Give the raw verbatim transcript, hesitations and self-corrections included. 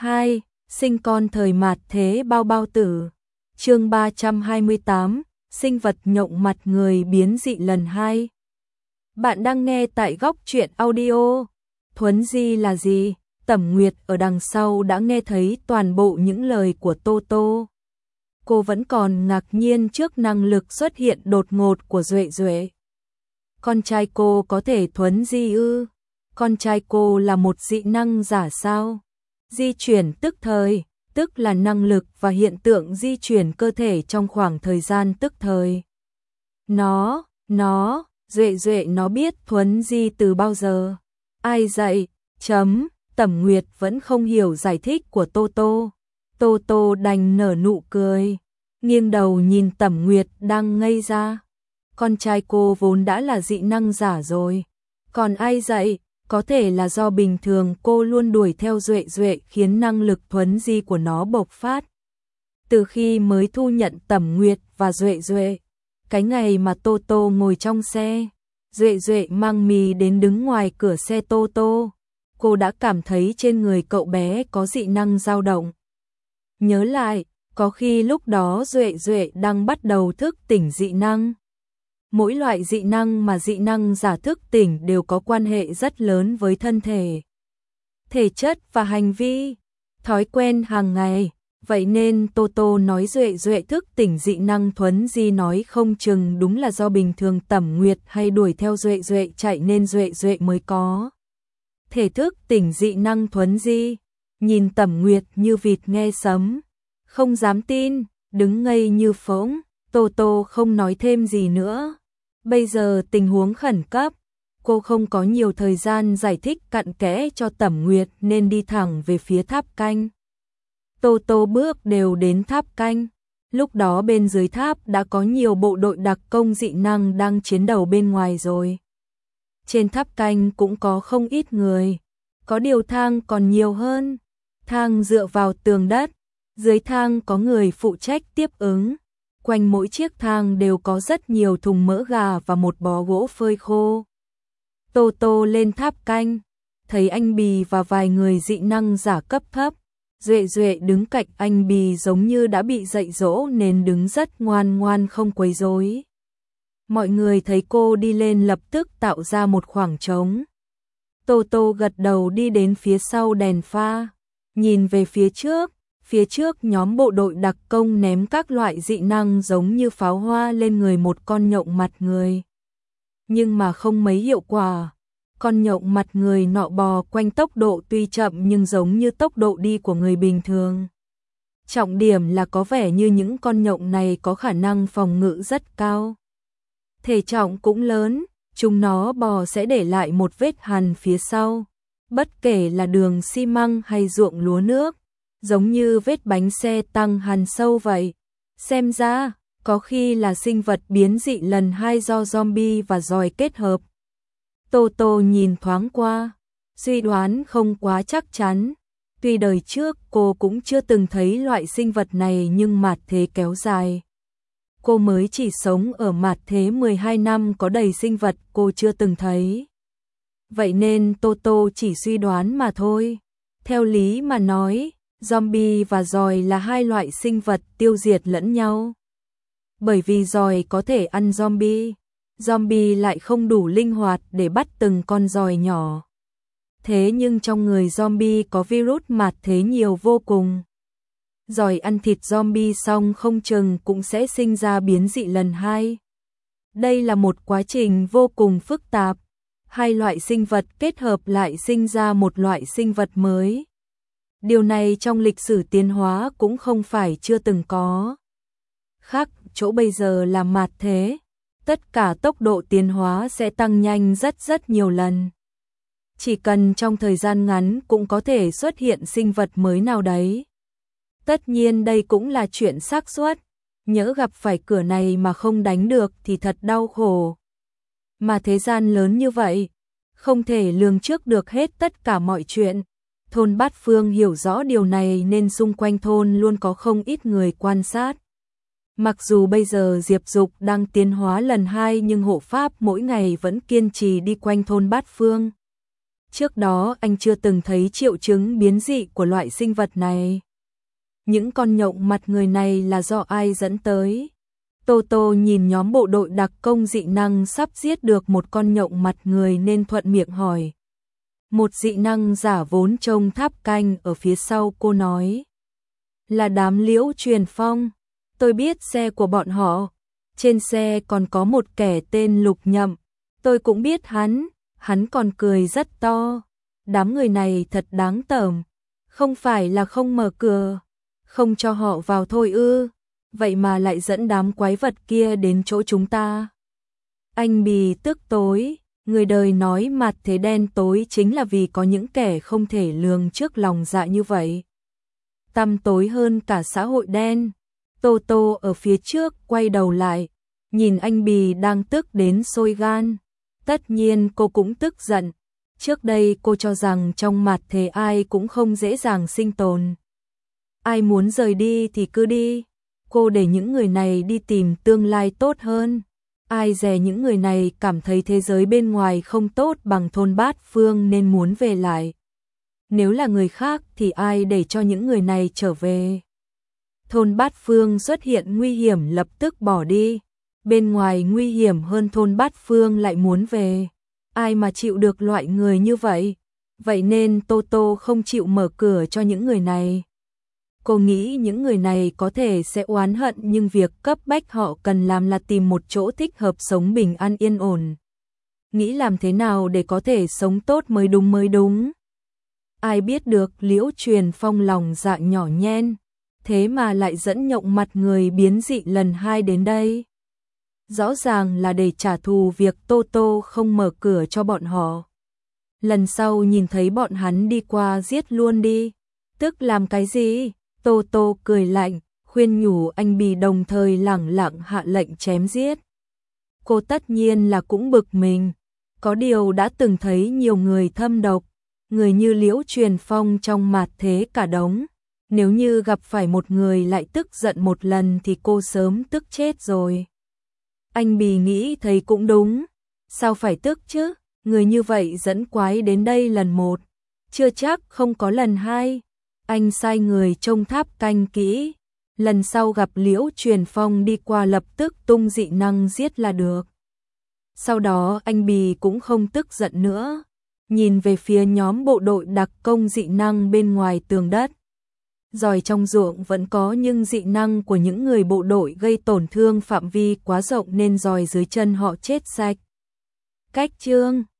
hai. Sinh con thời mạt thế bao bao tử. Chương ba trăm hai mươi tám. Sinh vật nhộng mặt người biến dị lần hai. Bạn đang nghe tại Góc Truyện Audio. Thuấn di là gì? Tẩm Nguyệt ở đằng sau đã nghe thấy toàn bộ những lời của Tô Tô. Cô vẫn còn ngạc nhiên trước năng lực xuất hiện đột ngột của Duệ Duệ. Con trai cô có thể thuấn di ư? Con trai cô là một dị năng giả sao? Di chuyển tức thời, tức là năng lực và hiện tượng di chuyển cơ thể trong khoảng thời gian tức thời. Nó, nó, Duệ Duệ nó biết thuấn di từ bao giờ? Ai dạy? Chấm, Tẩm Nguyệt vẫn không hiểu giải thích của Tô Tô. Tô Tô đành nở nụ cười, nghiêng đầu nhìn Tẩm Nguyệt đang ngây ra. Con trai cô vốn đã là dị năng giả rồi. Còn ai dạy? Có thể là do bình thường cô luôn đuổi theo Duệ Duệ khiến năng lực thuấn di của nó bộc phát. Từ khi mới thu nhận Tẩm Nguyệt và Duệ Duệ, cái ngày mà Tô Tô ngồi trong xe, Duệ Duệ mang mì đến đứng ngoài cửa xe Tô Tô, cô đã cảm thấy trên người cậu bé có dị năng dao động. Nhớ lại, có khi lúc đó Duệ Duệ đang bắt đầu thức tỉnh dị năng. Mỗi loại dị năng mà dị năng giả thức tỉnh đều có quan hệ rất lớn với thân thể, thể chất và hành vi, thói quen hàng ngày. Vậy nên Tô Tô nói Duệ Duệ thức tỉnh dị năng thuấn di nói không chừng đúng là do bình thường Tẩm Nguyệt hay đuổi theo Duệ Duệ chạy nên Duệ Duệ mới có thể thức tỉnh dị năng thuấn di. Nhìn Tẩm Nguyệt như vịt nghe sấm, không dám tin, đứng ngây như phỗng. Tô Tô không nói thêm gì nữa. Bây giờ tình huống khẩn cấp, cô không có nhiều thời gian giải thích cặn kẽ cho Tẩm Nguyệt nên đi thẳng về phía tháp canh. Tô Tô bước đều đến tháp canh. Lúc đó bên dưới tháp đã có nhiều bộ đội đặc công dị năng đang chiến đấu bên ngoài rồi. Trên tháp canh cũng có không ít người, có điều thang còn nhiều hơn. Thang dựa vào tường đất, dưới thang có người phụ trách tiếp ứng. Quanh mỗi chiếc thang đều có rất nhiều thùng mỡ gà và một bó gỗ phơi khô. Tô Tô lên tháp canh, thấy anh Bì và vài người dị năng giả cấp thấp. Duệ Duệ đứng cạnh anh Bì giống như đã bị dạy dỗ nên đứng rất ngoan ngoan không quấy rối. Mọi người thấy cô đi lên lập tức tạo ra một khoảng trống. Tô Tô gật đầu đi đến phía sau đèn pha, nhìn về phía trước. Phía trước nhóm bộ đội đặc công ném các loại dị năng giống như pháo hoa lên người một con nhộng mặt người. Nhưng mà không mấy hiệu quả. Con nhộng mặt người nọ bò quanh tốc độ tuy chậm nhưng giống như tốc độ đi của người bình thường. Trọng điểm là có vẻ như những con nhộng này có khả năng phòng ngự rất cao. Thể trọng cũng lớn, chúng nó bò sẽ để lại một vết hằn phía sau. Bất kể là đường xi măng hay ruộng lúa nước, giống như vết bánh xe tăng hằn sâu vậy. Xem ra, có khi là sinh vật biến dị lần hai do zombie và giòi kết hợp. Tô Tô nhìn thoáng qua, suy đoán không quá chắc chắn. Tuy đời trước cô cũng chưa từng thấy loại sinh vật này nhưng mạt thế kéo dài. Cô mới chỉ sống ở mạt thế mười hai năm có đầy sinh vật cô chưa từng thấy. Vậy nên Tô Tô chỉ suy đoán mà thôi. Theo lý mà nói, zombie và giòi là hai loại sinh vật tiêu diệt lẫn nhau. Bởi vì giòi có thể ăn zombie, zombie lại không đủ linh hoạt để bắt từng con giòi nhỏ. Thế nhưng trong người zombie có virus mạt thế nhiều vô cùng. Giòi ăn thịt zombie xong không chừng cũng sẽ sinh ra biến dị lần hai. Đây là một quá trình vô cùng phức tạp. Hai loại sinh vật kết hợp lại sinh ra một loại sinh vật mới. Điều này trong lịch sử tiến hóa cũng không phải chưa từng có. Khác chỗ bây giờ là mạt thế, tất cả tốc độ tiến hóa sẽ tăng nhanh rất rất nhiều lần. Chỉ cần trong thời gian ngắn cũng có thể xuất hiện sinh vật mới nào đấy. Tất nhiên đây cũng là chuyện xác suất, nhỡ gặp phải cửa này mà không đánh được thì thật đau khổ. Mà thế gian lớn như vậy, không thể lường trước được hết tất cả mọi chuyện. Thôn Bát Phương hiểu rõ điều này nên xung quanh thôn luôn có không ít người quan sát. Mặc dù bây giờ Diệp Dục đang tiến hóa lần hai nhưng hộ pháp mỗi ngày vẫn kiên trì đi quanh thôn Bát Phương. Trước đó anh chưa từng thấy triệu chứng biến dị của loại sinh vật này. Những con nhộng mặt người này là do ai dẫn tới? Tô Tô nhìn nhóm bộ đội đặc công dị năng sắp giết được một con nhộng mặt người nên thuận miệng hỏi. Một dị năng giả vốn trông tháp canh ở phía sau cô nói. Là đám Liễu Truyền Phong. Tôi biết xe của bọn họ. Trên xe còn có một kẻ tên Lục Nhậm. Tôi cũng biết hắn. Hắn còn cười rất to. Đám người này thật đáng tởm. Không phải là không mở cửa, không cho họ vào thôi ư? Vậy mà lại dẫn đám quái vật kia đến chỗ chúng ta. Anh Bì tức tối, người đời nói mặt thế đen tối chính là vì có những kẻ không thể lường trước lòng dạ như vậy. Tăm tối hơn cả xã hội đen. Tô Tô ở phía trước quay đầu lại, nhìn anh Bì đang tức đến sôi gan. Tất nhiên cô cũng tức giận. Trước đây cô cho rằng trong mặt thế ai cũng không dễ dàng sinh tồn. Ai muốn rời đi thì cứ đi. Cô để những người này đi tìm tương lai tốt hơn. Ai dè những người này cảm thấy thế giới bên ngoài không tốt bằng thôn Bát Phương nên muốn về lại. Nếu là người khác thì ai để cho những người này trở về. Thôn Bát Phương xuất hiện nguy hiểm lập tức bỏ đi. Bên ngoài nguy hiểm hơn thôn Bát Phương lại muốn về. Ai mà chịu được loại người như vậy? Vậy nên Tô Tô không chịu mở cửa cho những người này. Cô nghĩ những người này có thể sẽ oán hận nhưng việc cấp bách họ cần làm là tìm một chỗ thích hợp sống bình an yên ổn. Nghĩ làm thế nào để có thể sống tốt mới đúng mới đúng. Ai biết được Liễu Truyền Phong lòng dạ nhỏ nhen, thế mà lại dẫn nhộng mặt người biến dị lần hai đến đây. Rõ ràng là để trả thù việc Tô Tô không mở cửa cho bọn họ. Lần sau nhìn thấy bọn hắn đi qua giết luôn đi. Tức làm cái gì? Tô Tô cười lạnh, khuyên nhủ anh Bì đồng thời lẳng lặng hạ lệnh chém giết. Cô tất nhiên là cũng bực mình. Có điều đã từng thấy nhiều người thâm độc, người như Liễu Truyền Phong trong mạt thế cả đống. Nếu như gặp phải một người lại tức giận một lần thì cô sớm tức chết rồi. Anh Bì nghĩ thấy cũng đúng. Sao phải tức chứ? Người như vậy dẫn quái đến đây lần một, chưa chắc không có lần hai. Anh sai người trông tháp canh kỹ. Lần sau gặp Liễu Truyền Phong đi qua lập tức tung dị năng giết là được. Sau đó anh Bì cũng không tức giận nữa. Nhìn về phía nhóm bộ đội đặc công dị năng bên ngoài tường đất. Giỏi trong ruộng vẫn có nhưng dị năng của những người bộ đội gây tổn thương phạm vi quá rộng nên giỏi dưới chân họ chết sạch. Cách chương